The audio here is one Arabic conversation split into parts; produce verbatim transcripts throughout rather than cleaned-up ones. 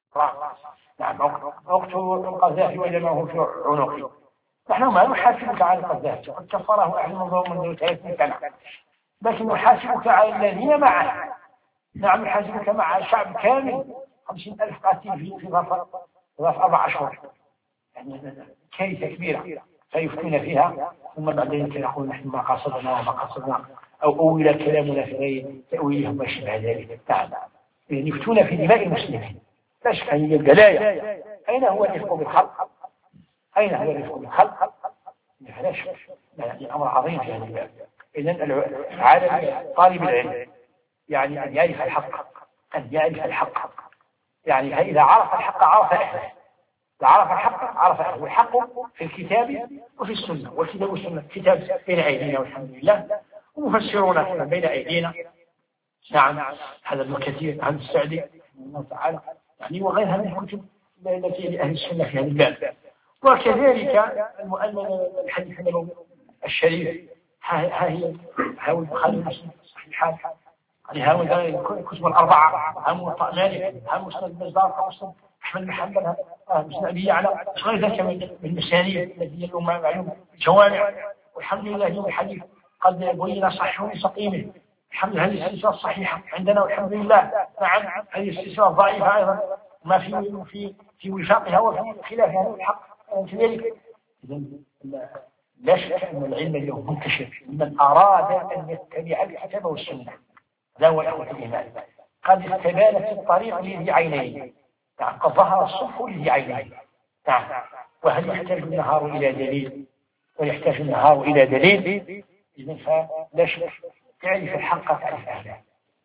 نعم اقتلوا القذافي وإنما هو في عنقه. نحن ما نحاسبك على القذافي، قد كفره أهل المنظور منذ ثلاثين سنة، لكن نحاسبك على الذين معه. نعم نحاسبك مع شعب كامل، خمسين ألف قاتل في ظرف أربع أشهر، يعني كارثة كبيرة فيفتون فيها، ثم بعد ذلك يقول نحن ما قصدنا وما قصدنا، أو أول كلامنا في غير تأويلهم ما شبه ذلك. نعم يعني يفتون في دماء المسلمين، لا شك هي البلايا. أين هو الرفق بالخلق؟ أين هو الرفق بالخلق؟ لا شك يعني أمر عظيم في هذا الباب. إذن عالم طالب العلم يعني أن يعرف الحق، أن يعرف الحق، يعني فإذا عرف الحق عرف أهله، إذا عرف الحق عرف أهله. الحق في الكتاب وفي السنة، والكتاب والسنة كتاب بين أيدينا والحمد لله، ومفسرون بين أيدينا. نعم هذا ابن كثير عن السعدي الله تعالى يعني، وغيرها من الكتب التي لأهل السنة في هذا الباب. وكذلك المؤلف الحديث النبوي الشريف، ها هي ها هو البخاري ومسلم صحيحان، يعني ها الكتب الأربعة، ها موطأ مالك، ها مسند البزار، ها مسند أحمد بن حنبل، ها مسند أبي يعلى، غير ذلك من المسانيد التي اليوم معلومة الجوامع. والحمد لله اليوم الحديث قد بين صحيح وسقيمه، الحمد لله هذه السلسلة الصحيحة عندنا والحمد لله. نعم هذه السلسلة الضعيفة أيضا ما في في في وفاقها وفي خلافها الحق كذلك. لا شك أن العلم اليوم منتشر لمن أراد أن يتبع الكتاب والسنة. لا هو الأخوة الإيمان قد استبانت الطريق لذي عينين، نعم قد ظهر الصبح لذي عينين. نعم وهل يحتاج النهار إلى دليل؟ ويحتاج النهار إلى دليل. إذن فلا شك تعرف الحق تعرف أهله.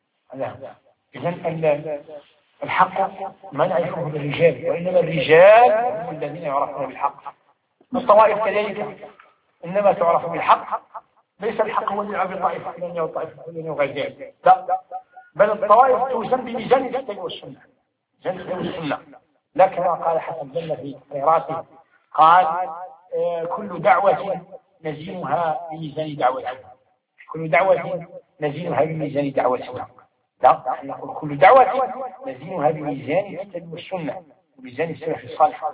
إذن الحق ما نعرفه بالرجال، وإنما الرجال هم الذين يعرفون بالحق. الطوائف كذلك إنما تعرف بالحق، ليس الحق هو اللي يعرف طائفة فلانية وطائفة فلانية وغير ذلك، لا، بل الطوائف توزن بميزان الكتاب والسنة، ميزان الكتاب والسنة. لكن قال حسن البنا في قراءته قال آه كل دعوة نزينها بميزان دعوتها، كل دعوة نزينها بميزان دعوتها. لا نقول كل دعوة نزينها بميزان الكتاب والسنة وميزان السلف الصالح.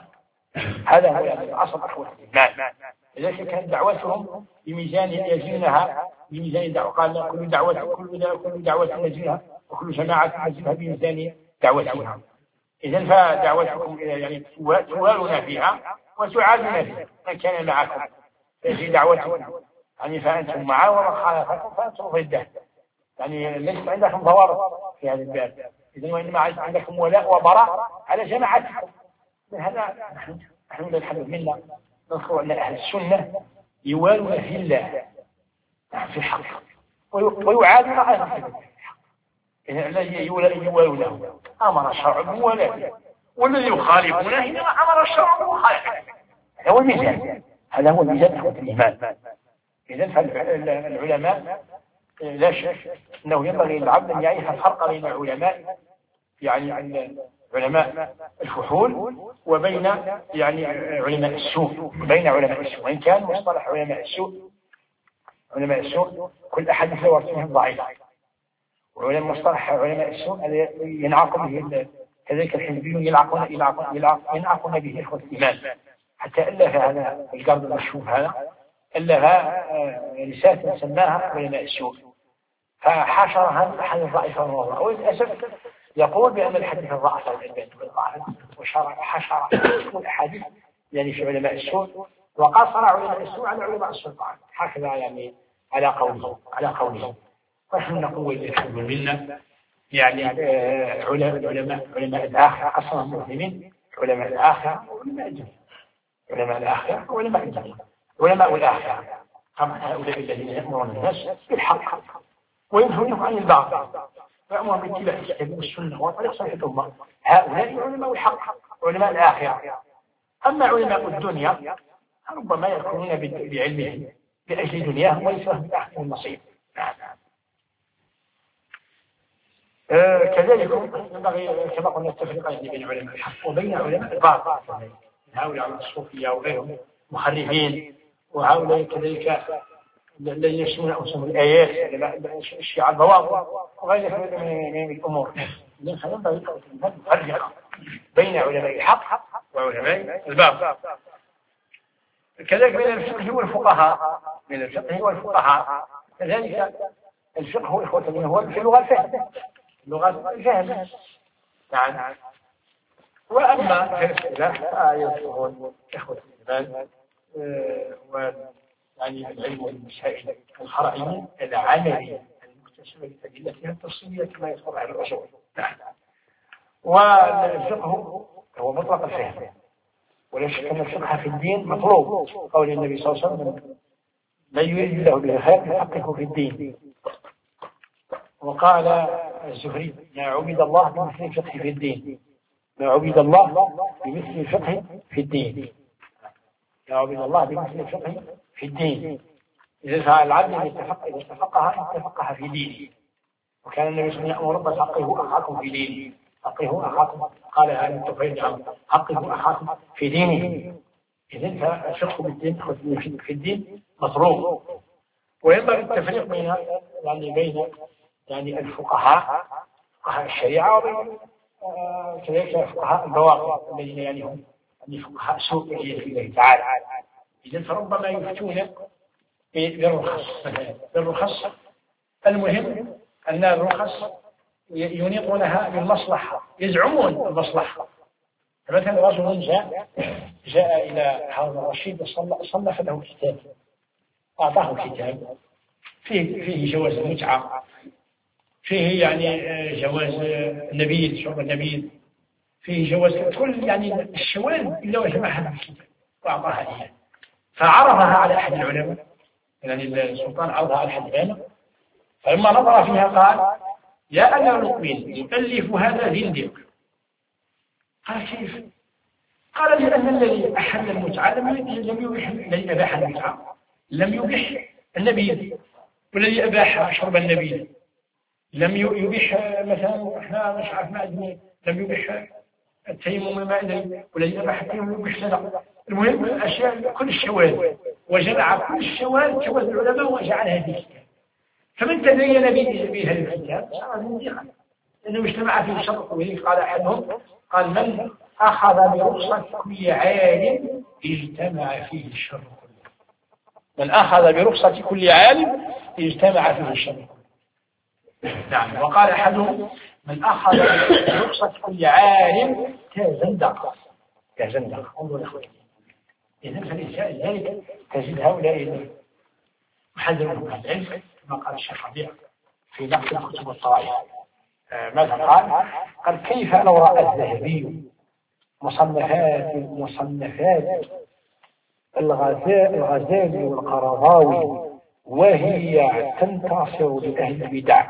هذا هو يعني الأصل أخوة الإيمان. لذلك كانت دعوتهم بميزان يزينها بميزان دعوة، قال كل دعوة كل كل دعوة نزينها وكل جماعة نزينها بميزان دعوتها. إذن فدعوتكم يعني توالنا فيها وتعادنا فيها، من كان معكم في دعوتكم يعني فأنتم معه، ومن خالفكم فأنتم ضده، يعني ليس عندكم ضوابط في هذا الباب. إذن وإنما عندكم ولاء وبراء على جماعتكم. من هذا نحن نحن الحمد لله نذكر أن أهل السنة يوالون في الله في الحق ويعادون أيضا في الحق. إن الذي يوالونه أمر الشرع بموالاته، والذي يخالفونه إنما أمر الشرع بمخالفته. هذا هو الميزان، هذا هو الميزان حق الإيمان. إذن فالعلماء لا شك أنه ينبغي للعبد أن يعرف الفرق بين العلماء يعني علماء الفحول وبين يعني علماء السوء، بين علماء السوء، وإن كان مصطلح علماء السوء علماء السوء كل أحد له ورثه ضعيف، وعلماء مصطلح علماء السوء ينعقد به كذلك الحزبيون يلعقون ينعقون به إخوة الإيمان، حتى ألف هذا القرض المشهور هذا ألف رسالة سماها علماء السوء، فحاشرها أحد الضعيفة والله، وللأسف يقول بأن الحديث الضعف وحشر الأحاديث يعني في علماء السوء، وقاصر علماء السوء على علماء السلطان، هكذا يعني على قوله على قوله ونحن نقول الحمد لله يعني علماء علماء الآخرة أصلا المسلمين، علماء الآخرة وعلماء الدنيا، علماء الآخرة وعلماء الدنيا. علماء الآخرة طبعا هؤلاء الذين يأمرون الناس بالحق وينهون عن الباطل ويأمرون باتباع الكتاب والسنة وطريق صحيح الأمة، هؤلاء علماء الحق علماء الآخرة. أما علماء الدنيا ربما يكونون بعلمهم لأجل دنياهم وليس لهم بأحسن النصيب. نعم. آه كذلك ينبغي كما قلنا التفرقة بين علماء الحق وبين علماء الباطل، هؤلاء الصوفية وغيرهم مخربين، وهؤلاء كذلك الذين يشملون أنفسهم الآيات الشيعة البواطل وغيرها من الأمور. ينبغي الفرقة بين علماء الحق وعلماء الباطل. كذلك بين الفقه والفقهاء، بين الفقه والفقهاء كذلك. الفقه إخوة من هو في اللغة الفهم، اللغة الفهم يعني. وأما في الاصطلاح فيذكرون إخوة الإيمان يعني العلم والمسائل الفرعية العملية المكتسبة بأدلتها التفصيلية كما يذكر على الأصول. والفقه هو مطلق الفهم، ولا شك أن الفقه في الدين مطلوب. قول النبي صلى الله عليه وسلم: من يريد الله به خير يفقهه في الدين. وقال الزهري: ما عبد الله بمثل الفقه في الدين، ما عبد الله بمثل الفقه في الدين، ما عبد الله بمثل الفقه في الدين. إذا فعل العبد إذا استفقه استفقه في دينه. وكان النبي صلى الله عليه وسلم يأمر: فقهوا أخاكم في دينه، فقهوا أخاكم. قال هذا التوفيق عنه: فقهوا أخاكم في دينه. إذن فالفقه بالدين في الدين مطلوب. وينبغي التفريق بين يعني بين يعني الفقهاء، فقهاء الشريعة، وبين كذلك فقهاء البواطن الذين يعني هم يعني فقهاء سوء والعياذ بالله تعالى. إذن فربما يفتون بالرخص بالرخص المهم أن الرخص ينيطونها بالمصلحة، يزعمون المصلحة. مثلا رجل جاء جاء إلى هارون الرشيد وصنف له كتاب، أعطاه كتاب فيه فيه جواز المتعة، فيه يعني جواز النبيذ، شرب النبيذ، فيه جواز كل يعني الشواذ إلا وجمعها في الكتاب وأعطاها إياه. فعرضها على أحد العلماء، يعني السلطان عرضها على أحد العلماء، فلما نظر فيها قال: يا أمير المؤمنين، يؤلف هذا زنديق. قال: كيف؟ قال: لأن الذي أحل المتعة لم يبح، الذي أباح المتعة لم يبح النبيذ، والذي أباح شرب النبيذ لم يبح مثلا احنا مش عارف ما أدري لم يبح التيمم ما أدري، والذي أباح التيمم يبح كذا. المهم الأشياء كل الشواذ، وجمع كل الشواذ شواذ العلماء وجعلها في كتاب. فمن تدين بهذا الكتاب صار زنديقا، لأنه اجتمع فيه شرط. وذلك قال أحدهم: قال: من أخذ برخصة كل عالم اجتمع فيه الشر كله. من أخذ برخصة كل عالم اجتمع فيه الشر كله. نعم. وقال أحدهم: من أخذ برخصة كل عالم كزندق، كزندق. انظر يا أخوتي. إذن فالإنسان ذلك تجد هؤلاء محذرون من العلم كما قال الشيخ ربيع في نقد الكتب والطوائف. ماذا قال؟ قال: كيف لو رأى الذهبي مصنفات مصنفات الغزالي والقرضاوي وهي تنتصر لأهل البدع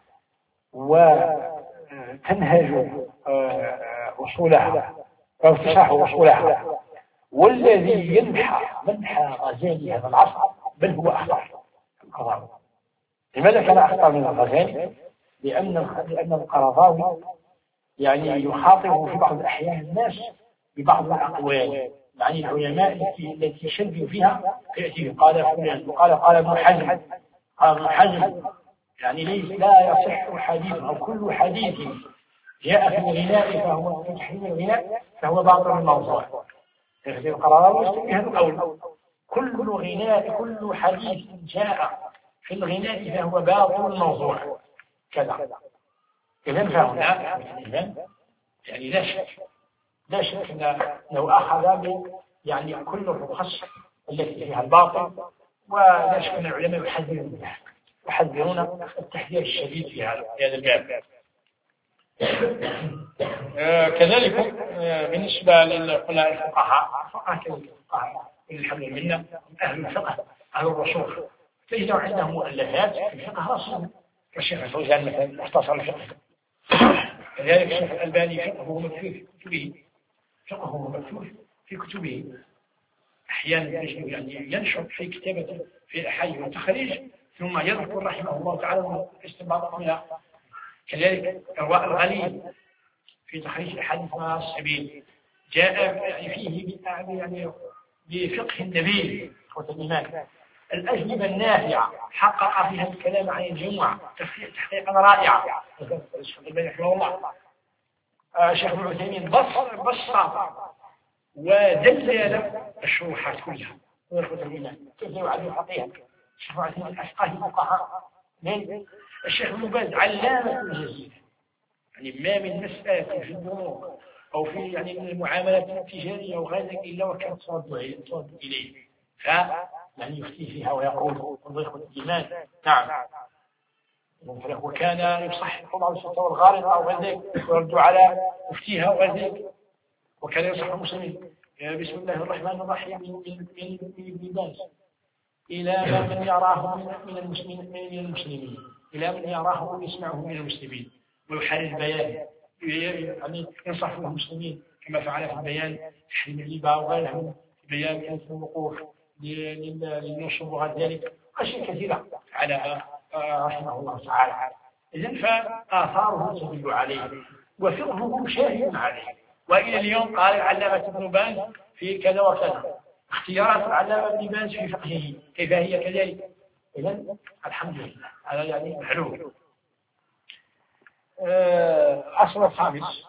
وتنهج أصولها وتفسح أصولها، والذي ينحى منحى غزالي هذا العصر بل هو أخطر القرضاوي. لماذا كان أخطر من الغزالي؟ لأن لأن القرضاوي يعني يخاطب في بعض الأحيان الناس ببعض الأقوال، يعني العلماء التي التي شدوا فيها فيأتي قال فلان وقال قال ابن حزم قال ابن حزم، يعني ليس لا يصح حديث أو كل حديث جاء في الغناء فهو في تحريم الغناء فهو باطل الموضوع. القرضاوي يستوي هذا القول: كل غناء كل حديث جاء في الغناء فهو باطل الموضوع كذا. إذن فهنا يعني لا شك لا شك أنه أخذ يعني كل الرخص التي فيها الباطل، ولا شك أن العلماء يحذرون يحذرون التحذير الشديد في هذا في هذا الباب. آه كذلك آه بالنسبة للعلماء الفقهاء الفقهاء الفقهاء الحمد لله أهل الفقه أهل الرسوخ تجد عندهم مؤلفات في الفقه رسول كالشيخ الفوزان مثلا مختصر الفقه. كذلك الشيخ الألباني فقهه مكتوب في كتبه فقهه مكتوب في كتبه أحيانا يعني ينشر في كتابة في حي وتخريج ثم يذكر رحمه الله تعالى الاستنباط منها. كذلك إرواء الغليل في تخريج الحديث مع السبيل جاء يعني فيه يعني بفقه النبي والإيمان. الأجوبة النافعة حقق فيها الكلام عن الجمعة تحقيقا رائعا رحمه الله. الشيخ ابن عثيمين بص بسط ودلل الشروحات كلها ويرفض الإيمان كيف يعد فقيها. الشيخ ابن عثيمين أفقه الفقهاء من الشيخ ابن باز علامة الجزيرة، يعني ما من مسألة في البنوك أو في يعني المعاملات التجارية أو غير ذلك إلا وكان تصرد إليه ف يعني يفتي فيها ويقول انظر الإيمان. نعم. وكان يصحح الله الفتاوى الغالطة أو غير ذلك ويرد على مفتيها وغير ذلك، وكان ينصح المسلمين بسم الله الرحمن الرحيم من ابن باز إلى من يراه من المسلمين من المسلمين إلى من يراه ويسمعه من المسلمين ويحرر البيان، يعني ينصح فيه المسلمين كما فعل في البيان تحريم الربا وغيره، في بيان كيف الوقوف للنصب وغير ذلك، أشياء كثيرة على رحمه الله تعالى. إذن فآثاره تدل عليه وفقهه شاهد عليه، وإلى اليوم قال العلامة ابن باز في كذا وكذا، اختيارات العلامة ابن باز في فقهه كيف هي كذلك. إذن الحمد لله هذا يعني معلوم. الأصل الخامس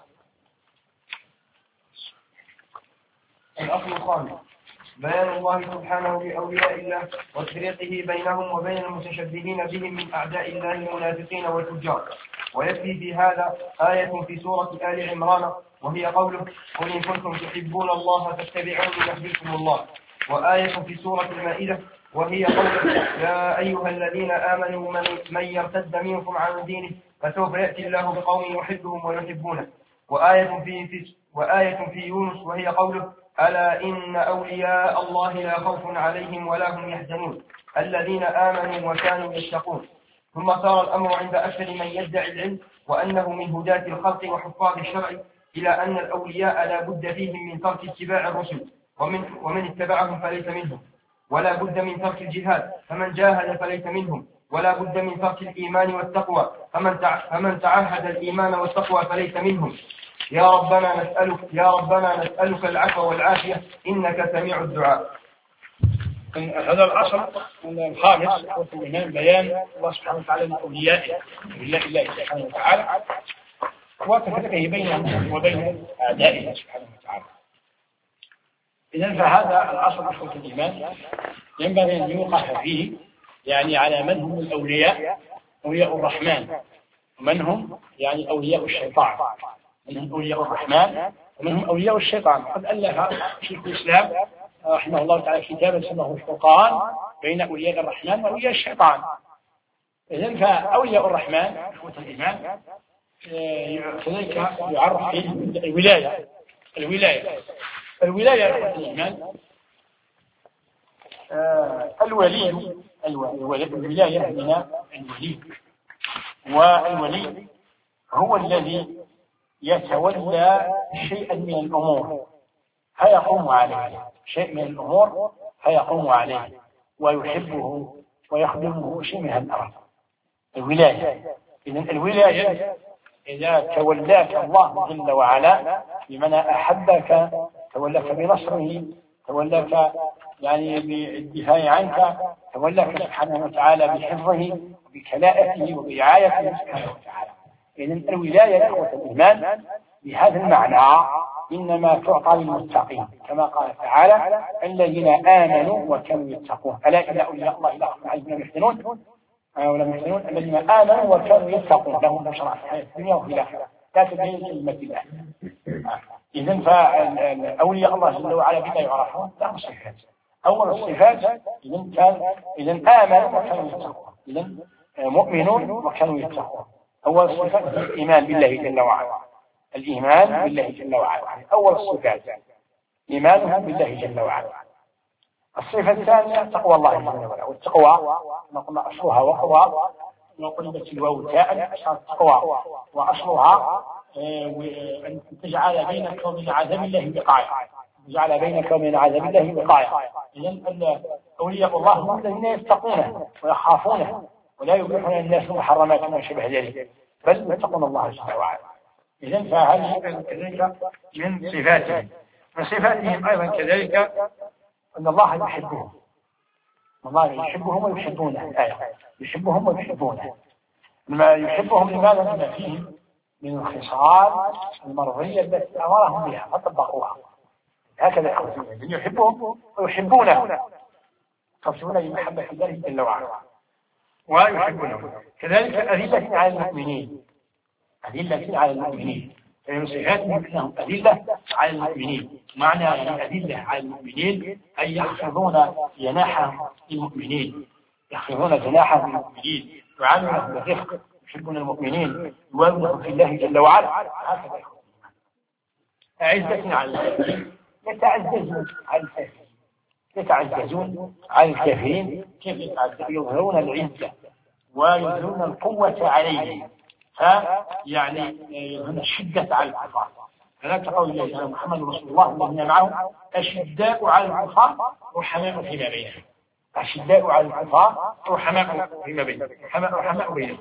الأصل الخامس بيان الله سبحانه لأولياء الله وتفريقه بينهم وبين المتشبهين بهم من أعداء الله المنافقين والفجار. ويكفي في هذا آية في سورة آل عمران وهي قوله قل إن كنتم تحبون الله فاتبعوني يحببكم الله، وآية في سورة المائدة وهي قوله يا أيها الذين آمنوا من يرتد منكم عن دينه فسوف يأتي الله بقوم يحبهم ويحبونه، وآية في, في, وآية في يونس وهي قوله ألا إن أولياء الله لا خوف عليهم ولا هم يحزنون الذين آمنوا وكانوا يتقون. ثم صار الأمر عند أكثر من يدعي العلم وأنه من هداة الخلق وحفاظ الشرع إلى أن الأولياء لا بد فيهم من ترك اتباع الرسل ومن, ومن اتبعهم فليس منهم، ولا بد من ترك الجهاد فمن جاهد فليس منهم، ولا بد من ترك الإيمان والتقوى فمن, تع... فمن تعهد الإيمان والتقوى فليس منهم. يا ربنا نسألك يا ربنا نسألك العفو والعافية إنك سميع الدعاء. هذا الأصل الخامس في الإيمان بيان الله سبحانه وتعالى لأوليائه أولياء الله سبحانه وتعالى وتفرقه بينهم وبين أعدائه سبحانه وتعالى. إذن فهذا الأصل في الإيمان ينبغي أن يوقف فيه، يعني على من هم الأولياء أولياء الرحمن ومن هم يعني أولياء الشيطان، من هم أولياء الرحمن ومن هم أولياء الشيطان. قد ألف شيخ الإسلام رحمه الله تعالى كتابا اسمه الفرقان بين أولياء الرحمن وأولياء الشيطان. إذن فأولياء الرحمن إخوة الإيمان كذلك يعرف في الولاية. الولاية الولاية إخوة الإيمان الولي الولاية من الولي، والولي هو الذي يتولى شيئا من الأمور فيقوم عليه، شيء من الأمور فيقوم عليه ويحبه ويخدمه شيء من الأمر. الولاية إذن الولاية إذا تولاك الله جل وعلا بمعنى أحبك تولاك بنصره، تولاك يعني بالدفاع عنك، تولاك سبحانه وتعالى بحفظه وبكلاءته وبرعايته سبحانه وتعالى. إذن الولاية إخوة الإيمان بهذا المعنى إنما تعطى للمتقين كما قال تعالى الذين آمنوا وكانوا يتقون ألا إن أولياء الله لا خوف عليهم ولا يحزنون ولا يحزنون الذين آمنوا وكانوا يتقون لهم بشرى في الحياة الدنيا وفي الآخرة لا تبديل لكلمة الله. إذن فأولياء الله جل وعلا بما يعرفون لهم صفات. أول الصفات إذن كان إذن آمنوا وكانوا يتقون، إذن مؤمنون وكانوا يتقون. أول الصفات الإيمان بالله جل وعلا، الإيمان بالله جل وعلا أول الصفات إيمانهم بالله جل وعلا. الصفة الثانية تقوى الله جل وعلا، والتقوى نقول أصلها وقوى وقلبت الواو تاء التقوى وأصلها أن تجعل بينك وبين عذاب الله وقاية، تجعل بينك وبين عذاب الله وقاية. إذن أولياء الله هم الذين يتقونه ويخافونه ولا يبيحون الناس محرمات وما شبه ذلك بل يتقون الله جل وعلا. إذن فهذه كذلك من صفاتهم. من صفاتهم أيضا كذلك أن الله يحبهم، الله يحبهم ويحبونه، الآية يحبهم ويحبونه. لما يحبهم لماذا؟ لما فيهم من الخصال المرضية التي أمرهم بها فطبقوها. هكذا يحبون يحبهم ويحبونه، يتصفون بمحبة الله جل وعلا ويحبونه. كذلك أذلة على المؤمنين، أذلة على المؤمنين، فمن صفاتهم أنهم أذلة على المؤمنين. معنى يعني أذلة على المؤمنين أي يخفضون جناحهم للمؤمنين، يخفضون جناحهم للمؤمنين، يعاملونهم بالرفق، يحبون المؤمنين، يوالونهم في الله جل وعلا. هكذا أعزة على الكافرين، يتعززون على الكافرين، يتعززون على الكافرين. كيف يظهرون العزة ويظهرون القوة عليهم، فيعني يظهرون الشدة على الكفار. فلا تقول الله محمد رسول الله والذين معه أشداء على الكفار رحماء فيما بينهم، أشداء على الكفار رحماء فيما بينهم، رحماء بينهم.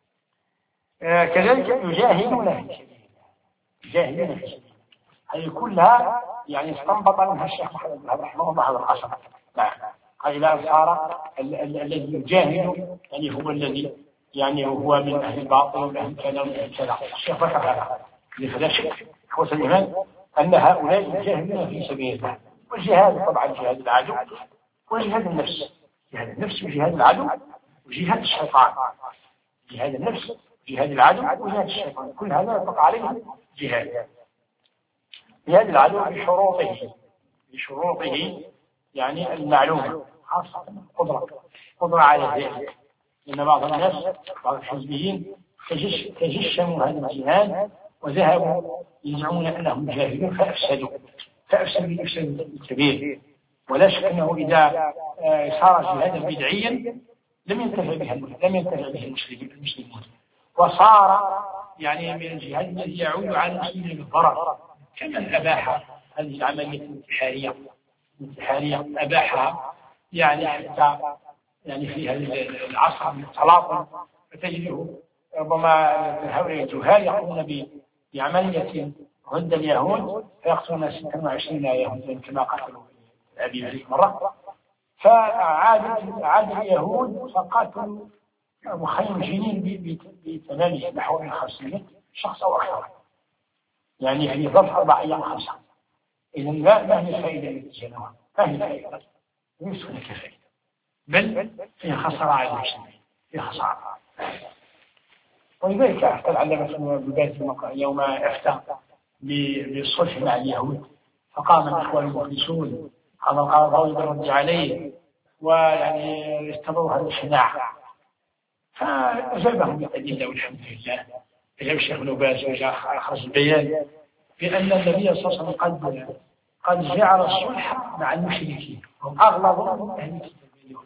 آه كذلك يجاهدون في سبيل الله، يجاهدون في سبيل الله. هذه كلها يعني استنبط منها الشيخ محمد بن رحمه الله هذا الأصل. نعم، إلى صار الذي يجاهد يعني هو الذي يعني هو من أهل الباطل ومن أهل كذا ومن أهل كذا. الشيخ ذكر هذا، فلا شك إخوة الإيمان أن هؤلاء يجاهدون في سبيل الله. والجهاد طبعا جهاد العدو وجهاد النفس، جهاد النفس وجهاد العدو وجهاد الشيطان، جهاد النفس جهاد العدو وجهاد الشيطان، كل هذا يطلق عليه جهاد. جهاد العدو بشروطه، بشروطه يعني المعلومة، خاصة قدرة قدرة على ذلك. لأن بعض الناس بعض الحزبيين تجش تجشموا هذا الجهاد وذهبوا يزعمون أنهم جاهدون فأفسدوا فأفسدوا إفساد كبير. ولا شك أنه إذا صار جهادا بدعيا لم ينتفع به لم ينتفع به المسلمون، وصار يعني من الجهاد الذي يعود على المسلمين بالضرر، كمن أباح هذه العملية الانتحارية الانتحارية أباحها يعني حتى يعني في هذا العصر من التلاطم، فتجده ربما هؤلاء الجهال يقومون بعملية ضد اليهود فيقتلون ستة وعشرين يهودا كما قتلوا أبي مرة. فعاد عاد اليهود فقاتلوا مخيم جنين بثمانية نحو من خمسين شخص أو أكثر، يعني في ظرف أربع أيام خمسة. إذا ما هي الفائدة التي تجنوها؟ ما هي الفائدة؟ ليس هناك فائدة، بل فيها خسارة على المسلمين، فيها خسارة. ولذلك أفتى العلامة ابن باز يوم أفتى بالصلح مع اليهود، فقام الإخوان المخلصون هذا القضاء بالرد عليه، ويعني استمروا هذا الخداع، فأجابهم بالأدلة والحمد لله. أجاب الشيخ ابن باز وأخرج البيان بأن النبي صلى الله عليه وسلم قد قد جعل الصلح مع المشركين هم أغلظ من أهل الكتاب،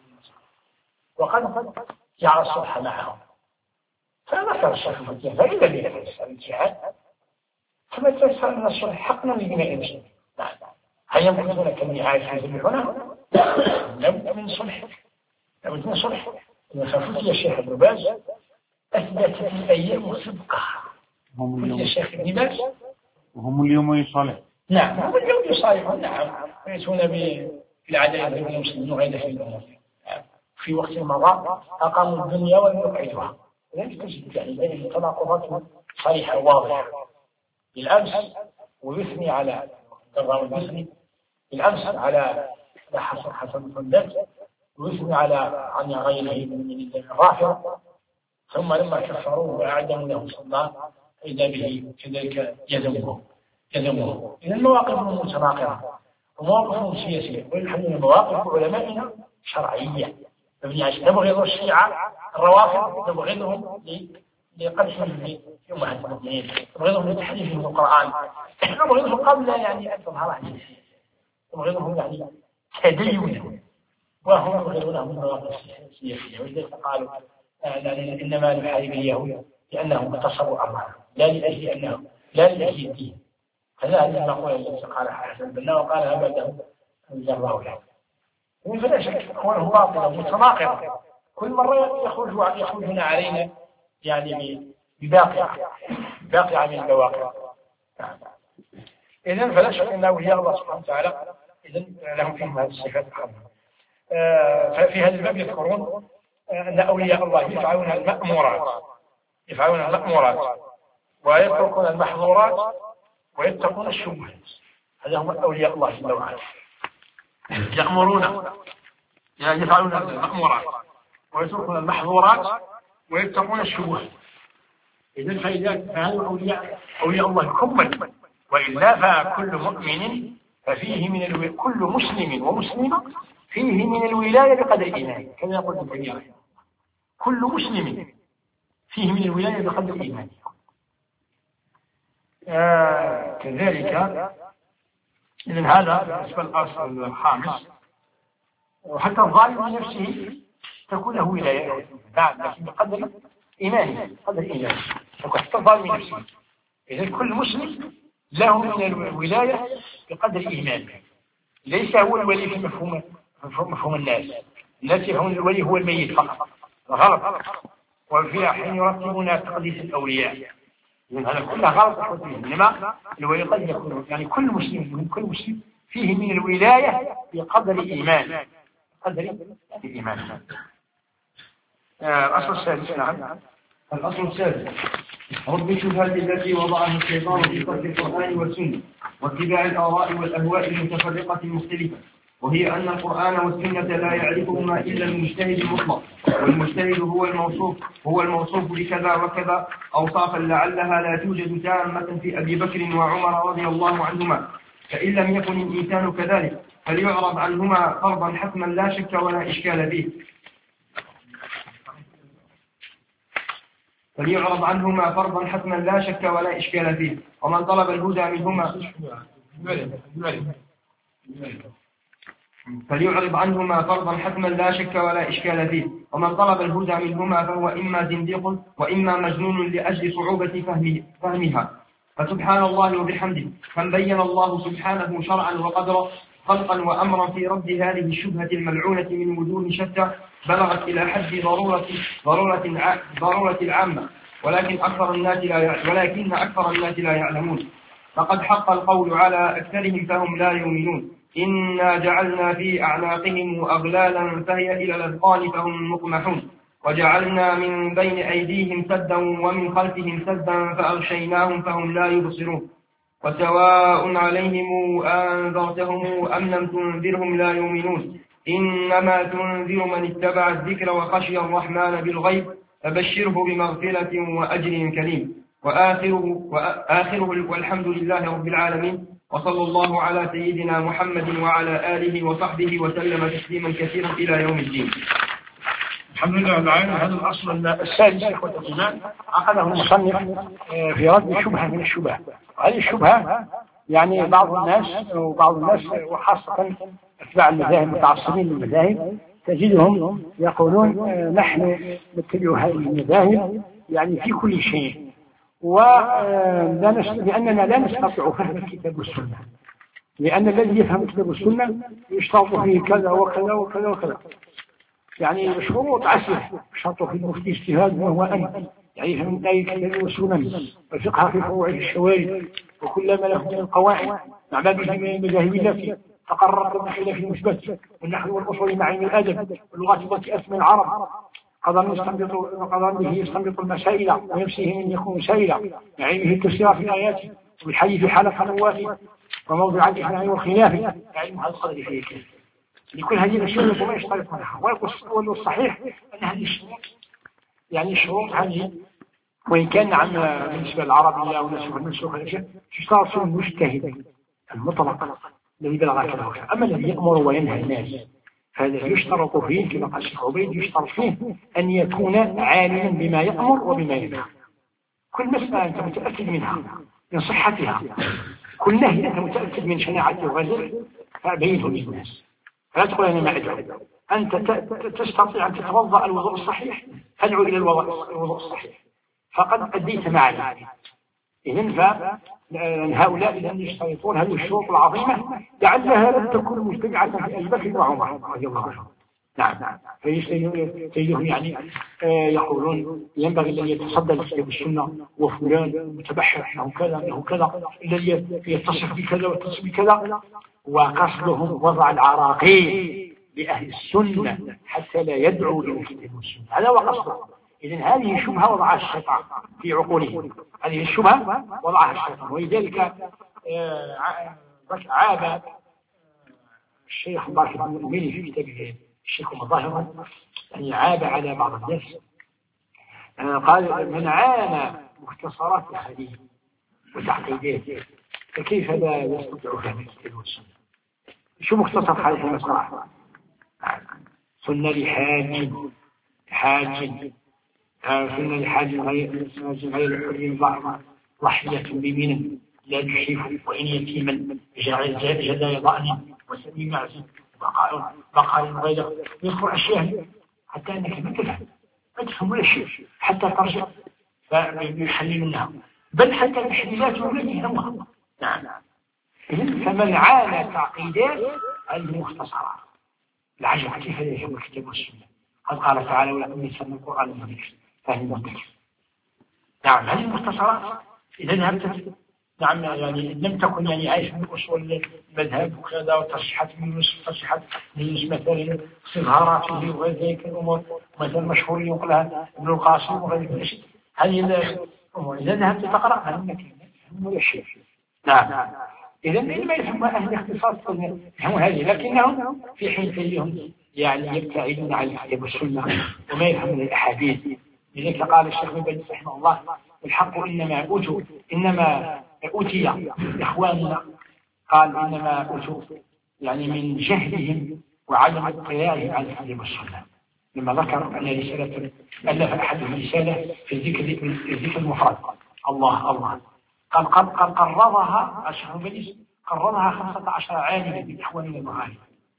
وقد جعل الصلح معهم. فذكر الشيخ ابن باز فإذا بيحدث الجهاد فما تيسر من الصلح حقنا لبناء المسلمين. هل يمكنون كالنعاية في ذبحنا؟ لابد من صلح، لابد من صلح. ففتي يا شيخ ابن باز أثبتت الأيام صدقها. فتي الشيخ ابن باز وهم اليوم يصالح. نعم، هم اليوم يصالحون، نعم، ويأتون بالعدالة بين المسلمين وغير في الأمور. في وقت مضى أقاموا الدنيا ولم يقعدوها. لذلك تجد يعني بين تناقضات صريحة واضحة. بالأمس ويثني على الضراء والبثني، بالأمس على حسن حسن الفندق، ويثني على عن غيره من الرافضة، ثم لما كفروه وأعدموا له صلى إذا به كذلك يذمه يذمه. إذا المواقف متناقضة ومواقف سياسية، والحمد لله مواقف علمائنا شرعية. نبغض الشيعة الروافض نبغضهم لقدحهم في أمهات المؤمنين، نبغضهم لتحريفهم القرآن، نبغضهم قبل يعني أن تظهر السياسية، نبغضهم يعني تدينا، وهم يبغضونهم من المواقف السياسية. ولذلك قالوا إنما نحارب اليهود لأنهم اغتصبوا أرضهم، لا لأجل أنهم لا لأجل الدين. هذا المقولة التي قالها حسن البنا وقالها بعده الجراوي. فلا شك هو باطل متناقض، كل مرة يخرج يخرجون علينا يعني بباقع باقع من البواقع. إذن فلا شك أن أولياء الله سبحانه وتعالى إذن لهم فيهم هذه الصفات الخمسة. ففي هذا الباب يذكرون أن أولياء الله يفعلون المأمورات، يفعلون المأمورات ويتركون المحظورات ويتقون الشبهات. هذا هم أولياء الله جل وعلا، يأمرون يفعلون المأمورات ويتركون المحظورات ويتقون الشبهات. إذن فهذا أولياء أولياء الله كمل، وإلا فكل مؤمن ففيه من الو... كل مسلم ومسلمة فيه من الولاية بقدر إيمانه، كما يقول ابن تيمية كل مسلم فيه من الولاية بقدر إيمانه. آه كذلك إذن هذا بالنسبة للأصل الخامس. وحتى الظالم نفسه تكون له ولاية، نعم، لكن بقدر إيمانه، بقدر إيمانه تكون حتى الظالم نفسه. إذن كل مسلم له من الولاية بقدر إيمانه، ليس هو الولي في مفهوم مفهوم الناس. الناس يفهمون الولي هو الميت فقط، غلط. وفي حين يرتبون تقديس الأولياء، هذا كله غلط. إنما الولي قد يكون يعني كل مسلم كل مسلم فيه من الولاية بقدر إيمان، قدر الإيمان. الأصل السادس. نعم. الأصل السادس رد الشبهة التي وضعها الشيطان في ترك القرآن والسنة واتباع الآراء والأهواء المتفرقة المختلفة، وهي أن القرآن والسنة لا يعرفهما إلا المجتهد المطلق، والمجتهد هو الموصوف هو الموصوف بكذا وكذا أوصافا لعلها لا توجد تامة في أبي بكر وعمر رضي الله عنهما، فإن لم يكن الإنسان كذلك فليعرض عنهما فرضا حتما لا شك ولا إشكال فيه فليعرض عنهما فرضا حتما لا شك ولا إشكال فيه ومن طلب الهدى منهما فليعرض عنهما فرضا حتما لا شك ولا إشكال فيه ومن طلب الهدى منهما فهو إما زنديق وإما مجنون لأجل صعوبة فهمه فهمها. فسبحان الله وبحمده كم بين الله سبحانه شرعا وقدرا خلقا وأمرا في رد هذه الشبهة الملعونة من وجوه شتى بلغت إلى حد ضرورة ضرورة ضرورة العامة، ولكن أكثر الناس لا ولكن أكثر الناس لا يعلمون. فقد حق القول على أكثرهم فهم لا يؤمنون. إنا جعلنا في أعناقهم أغلالا فهي إلى الأذقان فهم مقمحون، وجعلنا من بين أيديهم سدا ومن خلفهم سدا فأغشيناهم فهم لا يبصرون. وسواء عليهم أنذرتهم أم لم تنذرهم لا يؤمنون. إنما تنذر من اتبع الذكر وخشي الرحمن بالغيب فبشره بمغفرة وأجر كريم. وآخره, وآخره والحمد لله رب العالمين، وصلى الله على سيدنا محمد وعلى آله وصحبه وسلم تسليما كثيرا إلى يوم الدين. الحمد لله رب العالمين. هذا الأصل السادس إخوة الإيمان عقده المصنف في رد شبهة من الشبهة. هذه الشبهة يعني بعض الناس وبعض الناس وخاصة أتباع المذاهب المتعصبين للمذاهب تجدهم يقولون نحن نتبع هذه المذاهب يعني في كل شيء، ولأننا لا نستطيع فهم الكتاب والسنة، لأن الذي يفهم الكتاب والسنة يشترط فيه كذا وكذا وكذا وكذا، يعني شروط عسرة شرط في المفتي اجتهاد وهو أن يعني يفهم الآية الكتاب والسنة والفقه في فروع الشوارع وكل ما له من القواعد مع باب المذاهب التي تقررت بالخلاف المثبت والنحو والأصول مع علم الأدب واللغة التي أسمى العرب قدر يستنبط قدر به يستنبط المسائل ونفسه من يكون سائلا علمه التفسير في الآيات والحديث حالة نواته وموضع الإحلام والخلاف علم هذا القدر فيه كيف لكل هذه الأشياء وما يشترط منها. والصحيح أن هذه الشروط يعني الشروط هذه وإن كان عن بالنسبة للعربية أو نسخ المنسوخ تشترط في المجتهد المطلق الذي بلغ كذا. أما الذي يأمر وينهى الناس فهذا يشترط فيه كما قال الشيخ عبيد يشترط فيه أن يكون عالما بما يأمر وبما ينهى. كل مسألة أنت متأكد منها من صحتها، كل نهي أنت متأكد من شناعته وغيره فأبينه للناس. فلا تقول أنا ما أدعو. أنت تستطيع أن تتوضأ الوضوء الصحيح فادعو إلى الوضوء الصحيح فقد أديت معنا. إذن فهؤلاء الذين يشترطون هذه الشروط العظيمة لعلها لم تكن مجتمعة في أبي بكر وعمر رضي الله عنهم. نعم فيجدهم يعني آه يقولون ينبغي أن يتصدى للكتاب والسنة وفلان متبحر أنه كذا أنه كذا الذي يتصف بكذا ويتصف بكذا، وقصدهم وضع العراقيل لأهل السنة حتى لا يدعوا إلى الكتاب والسنة. هذا هو قصدهم، إذن هذه شبهة وضعها الشيطان في عقولهم، هذه الشبهة وضعها الشيطان. ولذلك عاب الشيخ مبارك بن المؤمن في كتابه الشيخ المظاهر، يعني عاب على بعض الناس، قال: من عانى مختصرات الحديث وتعقيداته فكيف لا يستطيع فهم الكتاب والسنة؟ شو مختصر حديث المصطلح؟ سنة لحاج حاج سنة لحاج غير غير ضحية بمن لا تشرف وإن يتيما جداي ضأن وسمي معزي بقال غير يذكر أشياء حتى أنك ما تفهم ما تفهم ولا شيء حتى ترجع فيحلل منها، بل حتى التحليلات التي يهمها. نعم. فمن عانى تعقيدات هذه المختصرات العجب كيف يفهم الكتاب والسنة. قد قال تعالى: ولكم يسمى القرآن من فهم الذكر. نعم. هذه المختصرات إذا ذهبت نعم يعني لم تكن يعني عايش من أصول المذهب وكذا وتصحيحات من يونس تصحيحات من يونس مثلا صغاراته وغير ذلك الأمور مثلا مشهور يقولها ابن القاسم وغير ذلك. هذه الأمور إذا ذهبت تقرأ هذا ولا شيء. نعم. إذا ما يفهم أهل الاختصاص هم هذه، لكنهم في حين فيهم يعني يبتعدون عن الكتاب والسنة وما يفهمون الأحاديث. لذلك قال الشيخ ابن باز رحمه الله: الحق إنما أوتوا إنما أوتي إخواننا، قال إنما أوتوا يعني من جهلهم وعدم اطلاعهم على الكتاب والسنة. لما ذكر أن رسالة ألف أحدهم رسالة في الذكر الذكر المفرد الله الله، قال قد قررها الشيخ ابن باز قررها خمسة عشر عالما من إخواننا المغاربة،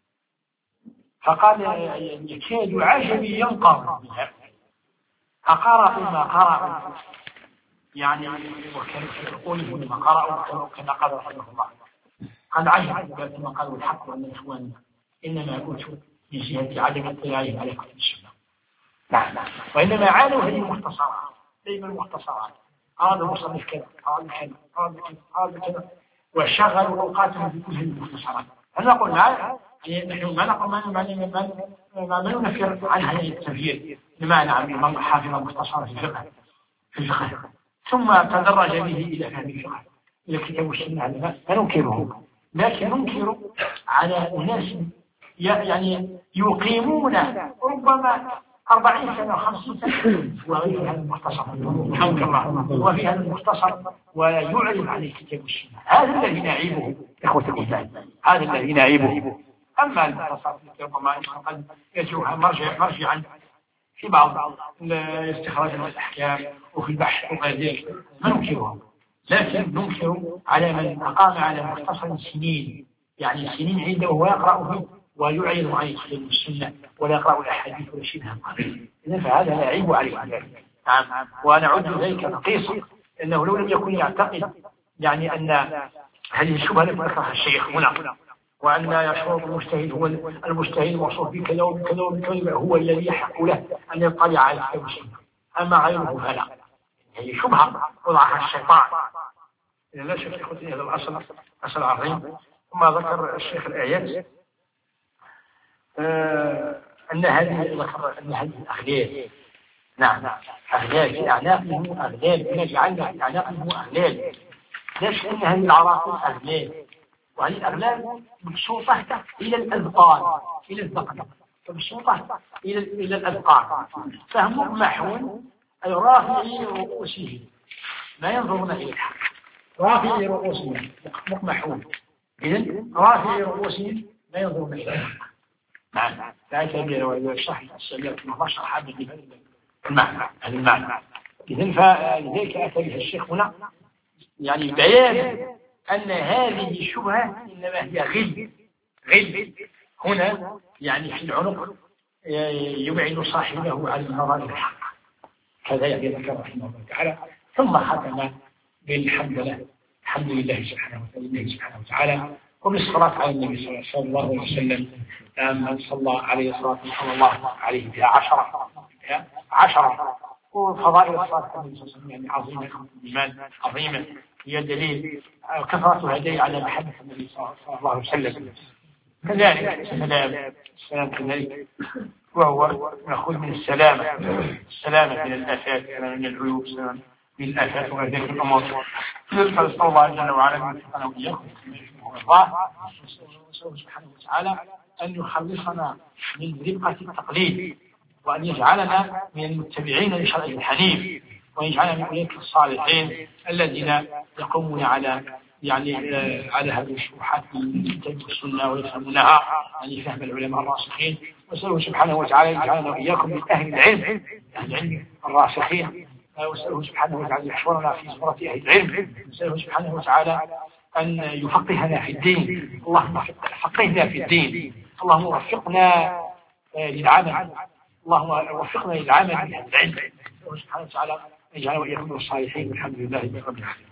فقال يكاد عجبي ينقر بها أقرأوا ما قرأوا يعني وكان يقوله لما قرأوا كما قال رحمه الله. قال عجب كما قالوا الحق وأن إخواننا إنما أوتوا من جهة عدم اطلاعهم على كتب السنة. نعم. وإنما عانوا هذه المختصرات، دائما المختصرات أراد المصنف كذا أراد كذا أراد كذا أراد كذا وشغلوا أوقاتهم بكل هذه المختصرات. هل نقول لا يعني نحن ما نقول ما ما ما ننفر عن هذا التفسير بمعنى من حافظ مختصرا في الفقه في الفقه ثم تدرج به إلى فهم الفقه إلى الكتاب والسنة، لا ننكره، لكن ننكر على أناس يعني يقيمون ربما أربعين سنة وخمسين سنة وفي هذا المختصر الحمد لله وفي هذا المختصر ويعلم عن الكتاب والسنة. هذا الذي نعيبه إخوة الإسلام، هذا الذي نعيبه. أما المختصر ربما قد يجوها مرجع مرجعا في بعض الاستخراج والأحكام وفي البحث وغير ذلك ما ننكره، لكن ننكر على من أقام على مختصر سنين يعني سنين عنده ويقرأ فيه ويعلم عن الكتاب والسنة ولا يقرأ الأحاديث ولا شبهها قليل، إذن فهذا لا يعيب عليه ذلك. نعم. ونعد ذلك نقيصا أنه لو لم يكن يعتقد يعني أن هذه الشبهة التي ذكرها الشيخ هنا وأن يشعر المجتهد هو المجتهد موصوف بكذا وبكذا وبكذا هو الذي يحق له أن يطلع على الكتاب والسنة، أما غيره فلا. هي شبهة وضعها الشيطان. إذا لا شك إخوتي هذا الأصل أصل عظيم. ثم ذكر الشيخ الآيات آه أن هذه ذكر أن هذه الأغلال نعم أغلال في أعناقهم أغلال إن جعلنا في أعناقهم أغلال، ليش أن هذه العراقيل أغلال وهذه الأغلال مبسوطة إلى الأذقان إلى الذقن مبسوطة إلى إلى الأذقان فهم محون أي رافعي رؤوسهم ما ينظرون إلى الحق، رافعي رؤوسهم مقمحون إذن رافعي رؤوسهم ما ينظرون إلى الحق. نعم. لا يتبين وإذا الشرح السبيل ما شرح هذا المعنى هذا المعنى. إذن فلذلك أتى به الشيخ هنا يعني بيان أن هذه الشبهة إنما هي غل غل هنا يعني في العنق يبعد صاحبه عن مراد الحق، كذا يعني ذكر رحمه الله تعالى. ثم ختم بالحمد لله الحمد لله سبحانه وتعالى سبحانه وتعالى وبالصلاة على النبي صلى الله عليه وسلم من صلى عليه الصلاة صلى الله عليه بها عشرة بها عشرة وفضائل الصلاة عليه وسلم يعني عظيمة إيمان عظيمة هي دليل كثرة هدايا على محبة النبي صلى الله عليه وسلم. كذلك السلام السلام كذلك وهو مأخوذ من السلامة، السلامة من الآفات، السلامة من العيوب، السلامة من الآفات وغير ذلك الأمور. نسأل الله جل وعلا أن يوفقنا وإياكم الله، ونسأله سبحانه وتعالى أن يخلصنا من ربقة التقليد، وأن يجعلنا من المتبعين لشرعه الحنيف، وأن يجعلنا من أولئك الصالحين الذين يقومون على يعني آه على هذه الشروحات من السنة ويفهمونها يعني فهم العلماء الراسخين. وأسأله سبحانه وتعالى يجعلنا وإياكم من أهل العلم، أهل العلم الراسخين. وأسأله سبحانه وتعالى يحشرنا في زمرة أهل العلم. وأسأله سبحانه وتعالى أن يفقهنا في الدين. اللهم فقهنا في الدين، اللهم وفقنا للعمل، اللهم وفقنا للعمل بهذا العلم. سبحانه وتعالى يجعلنا وإياكم من الصالحين. والحمد لله رب العالمين.